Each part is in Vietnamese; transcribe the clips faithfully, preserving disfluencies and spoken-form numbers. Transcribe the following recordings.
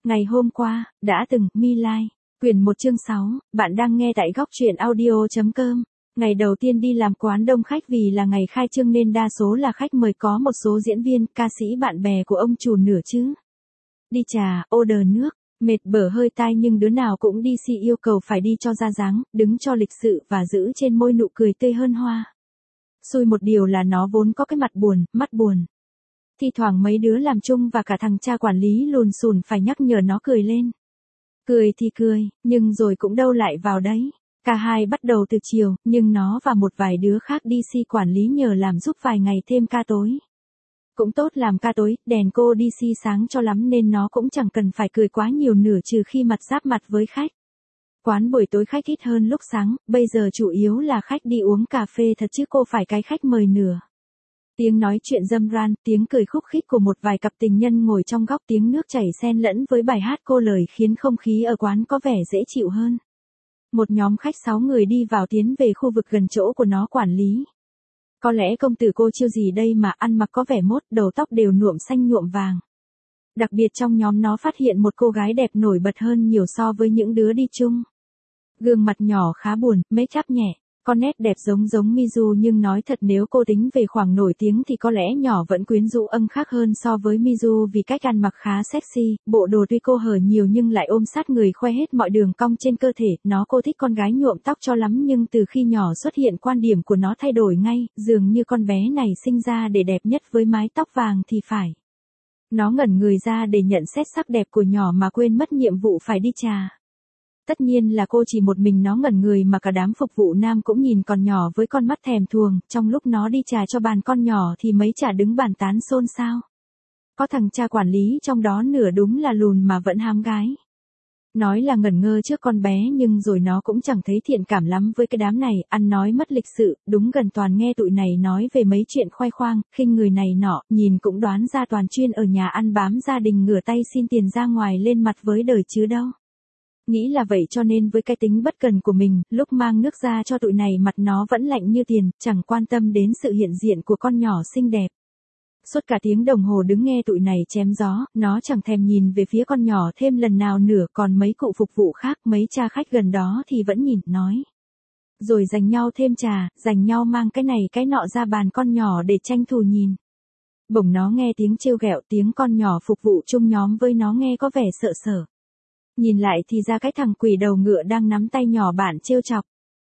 Ngày hôm qua, đã từng, My Lai, quyển một chương sáu, bạn đang nghe tại góc truyện audio.com. Ngày đầu tiên đi làm quán đông khách vì là ngày khai trương nên đa số là khách mời, có một số diễn viên, ca sĩ bạn bè của ông chủ nửa chứ. Đi trà, order nước, mệt bở hơi tai nhưng đứa nào cũng đi xì yêu cầu phải đi cho ra dáng, đứng cho lịch sự và giữ trên môi nụ cười tươi hơn hoa. Xui một điều là nó vốn có cái mặt buồn, mắt buồn. Thi thoảng mấy đứa làm chung và cả thằng cha quản lý lùn xùn phải nhắc nhở nó cười lên. Cười thì cười, nhưng rồi cũng đâu lại vào đấy. Cả hai bắt đầu từ chiều, nhưng nó và một vài đứa khác đi xi quản lý nhờ làm giúp vài ngày thêm ca tối. Cũng tốt làm ca tối, đèn cô đi xi sáng cho lắm nên nó cũng chẳng cần phải cười quá nhiều nửa trừ khi mặt giáp mặt với khách. Quán buổi tối khách ít hơn lúc sáng, bây giờ chủ yếu là khách đi uống cà phê thật chứ cô phải cái khách mời nửa. Tiếng nói chuyện râm ran, tiếng cười khúc khích của một vài cặp tình nhân ngồi trong góc, tiếng nước chảy xen lẫn với bài hát cô lời khiến không khí ở quán có vẻ dễ chịu hơn. Một nhóm khách sáu người đi vào tiến về khu vực gần chỗ của nó quản lý. Có lẽ công tử cô chiêu gì đây mà ăn mặc có vẻ mốt, đầu tóc đều nhuộm xanh nhuộm vàng. Đặc biệt trong nhóm nó phát hiện một cô gái đẹp nổi bật hơn nhiều so với những đứa đi chung. Gương mặt nhỏ khá buồn, make up nhẹ. Con nét đẹp giống giống Mizu nhưng nói thật nếu cô tính về khoảng nổi tiếng thì có lẽ nhỏ vẫn quyến rũ âm khác hơn so với Mizu vì cách ăn mặc khá sexy, bộ đồ tuy cô hở nhiều nhưng lại ôm sát người khoe hết mọi đường cong trên cơ thể, nó cô thích con gái nhuộm tóc cho lắm nhưng từ khi nhỏ xuất hiện quan điểm của nó thay đổi ngay, dường như con bé này sinh ra để đẹp nhất với mái tóc vàng thì phải. Nó ngẩn người ra để nhận xét sắc đẹp của nhỏ mà quên mất nhiệm vụ phải đi trà. Tất nhiên là cô chỉ một mình nó ngẩn người mà cả đám phục vụ nam cũng nhìn con nhỏ với con mắt thèm thuồng, trong lúc nó đi trà cho bàn con nhỏ thì mấy chả đứng bàn tán xôn xao. Có thằng cha quản lý trong đó nửa đúng là lùn mà vẫn hám gái. Nói là ngẩn ngơ trước con bé nhưng rồi nó cũng chẳng thấy thiện cảm lắm với cái đám này, ăn nói mất lịch sự, đúng gần toàn nghe tụi này nói về mấy chuyện khoe khoang, khinh người này nọ, nhìn cũng đoán ra toàn chuyên ở nhà ăn bám gia đình ngửa tay xin tiền ra ngoài lên mặt với đời chứ đâu. Nghĩ là vậy cho nên với cái tính bất cần của mình, lúc mang nước ra cho tụi này mặt nó vẫn lạnh như tiền, chẳng quan tâm đến sự hiện diện của con nhỏ xinh đẹp. Suốt cả tiếng đồng hồ đứng nghe tụi này chém gió, nó chẳng thèm nhìn về phía con nhỏ thêm lần nào nữa, còn mấy cụ phục vụ khác, mấy cha khách gần đó thì vẫn nhìn, nói. Rồi giành nhau thêm trà, giành nhau mang cái này cái nọ ra bàn con nhỏ để tranh thủ nhìn. Bỗng nó nghe tiếng trêu ghẹo, tiếng con nhỏ phục vụ chung nhóm với nó nghe có vẻ sợ sở. Nhìn lại thì ra cái thằng quỷ đầu ngựa đang nắm tay nhỏ bạn trêu chọc.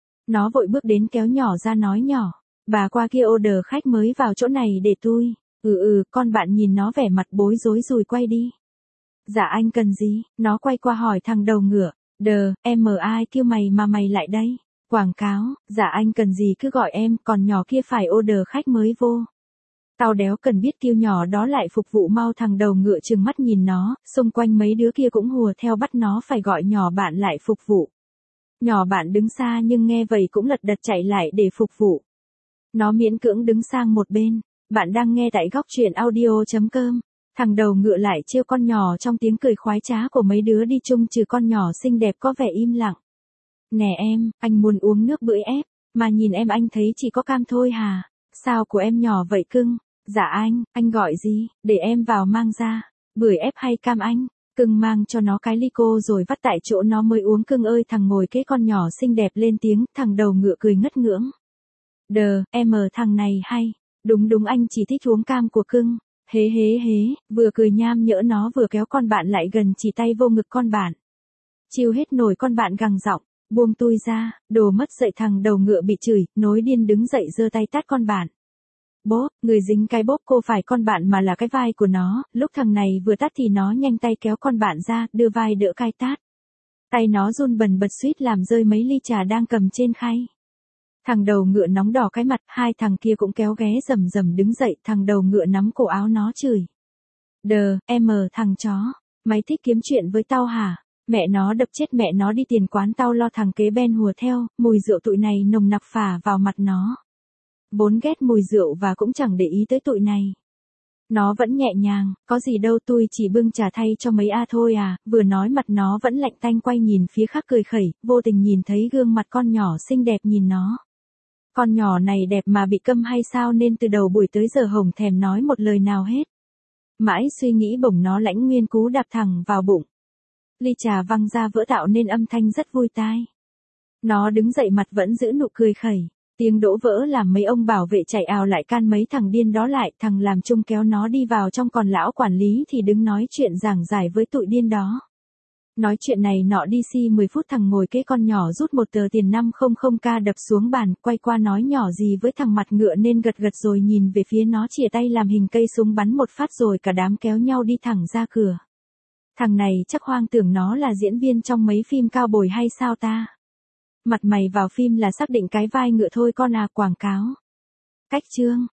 Nó vội bước đến kéo nhỏ ra nói nhỏ, bà qua kia order khách mới vào chỗ này để tôi. Ừ ừ, con bạn nhìn nó vẻ mặt bối rối rồi quay đi. Dạ anh cần gì? Nó quay qua hỏi thằng đầu ngựa. Đờ, em mờ ai kêu mày mà mày lại đây? Quảng cáo, dạ anh cần gì cứ gọi em, còn nhỏ kia phải order khách mới vô. Tao đéo cần biết kêu nhỏ đó lại phục vụ mau, thằng đầu ngựa trừng mắt nhìn nó, xung quanh mấy đứa kia cũng hùa theo bắt nó phải gọi nhỏ bạn lại phục vụ. Nhỏ bạn đứng xa nhưng nghe vậy cũng lật đật chạy lại để phục vụ. Nó miễn cưỡng đứng sang một bên, bạn đang nghe tại góc truyện audio.com. Thằng đầu ngựa lại trêu con nhỏ trong tiếng cười khoái trá của mấy đứa đi chung trừ con nhỏ xinh đẹp có vẻ im lặng. Nè em, anh muốn uống nước bưởi ép, mà nhìn em anh thấy chỉ có cam thôi hà, sao của em nhỏ vậy cưng? Dạ anh, anh gọi gì, để em vào mang ra, bưởi ép hay cam anh? Cưng mang cho nó cái ly cô rồi vắt tại chỗ nó mới uống. Cưng ơi, thằng ngồi kế con nhỏ xinh đẹp lên tiếng, thằng đầu ngựa cười ngất ngưỡng. Đờ, em mờ thằng này hay, đúng đúng anh chỉ thích uống cam của cưng, hế hế hế, vừa cười nham nhỡ nó vừa kéo con bạn lại gần chỉ tay vô ngực con bạn. Chiêu hết nổi con bạn gằn giọng, buông tôi ra, đồ mất dậy. Thằng đầu ngựa bị chửi, nối điên đứng dậy giơ tay tát con bạn. Bốp, người dính cái bốp cô phải con bạn mà là cái vai của nó, lúc thằng này vừa tát thì nó nhanh tay kéo con bạn ra, đưa vai đỡ cai tát. Tay nó run bần bật suýt làm rơi mấy ly trà đang cầm trên khay. Thằng đầu ngựa nóng đỏ cái mặt, hai thằng kia cũng kéo ghé rầm rầm đứng dậy, thằng đầu ngựa nắm cổ áo nó chửi. Đờ, em mờ thằng chó, mày thích kiếm chuyện với tao hả? Mẹ nó đập chết mẹ nó đi, tiền quán tao lo. Thằng kế bên hùa theo, mùi rượu tụi này nồng nặc phả vào mặt nó. Vốn ghét mùi rượu và cũng chẳng để ý tới tụi này. Nó vẫn nhẹ nhàng, có gì đâu tôi chỉ bưng trà thay cho mấy a thôi à, vừa nói mặt nó vẫn lạnh tanh quay nhìn phía khác cười khẩy, vô tình nhìn thấy gương mặt con nhỏ xinh đẹp nhìn nó. Con nhỏ này đẹp mà bị câm hay sao nên từ đầu buổi tới giờ hổng thèm nói một lời nào hết. Mãi suy nghĩ bỗng nó lãnh nguyên cú đạp thẳng vào bụng. Ly trà văng ra vỡ tạo nên âm thanh rất vui tai. Nó đứng dậy mặt vẫn giữ nụ cười khẩy. Tiếng đổ vỡ làm mấy ông bảo vệ chạy ào lại can mấy thằng điên đó lại. Thằng làm chung kéo nó đi vào trong, còn lão quản lý thì đứng nói chuyện giảng giải với tụi điên đó. Nói chuyện này nọ đi si mười phút, thằng ngồi kế con nhỏ rút một tờ tiền năm trăm k đập xuống bàn, quay qua nói nhỏ gì với thằng mặt ngựa nên gật gật rồi nhìn về phía nó chìa tay làm hình cây súng bắn một phát rồi cả đám kéo nhau đi thẳng ra cửa. Thằng này chắc hoang tưởng nó là diễn viên trong mấy phim cao bồi hay sao ta? Mặt mày vào phim là xác định cái vai ngựa thôi con à, quảng cáo. Cách chương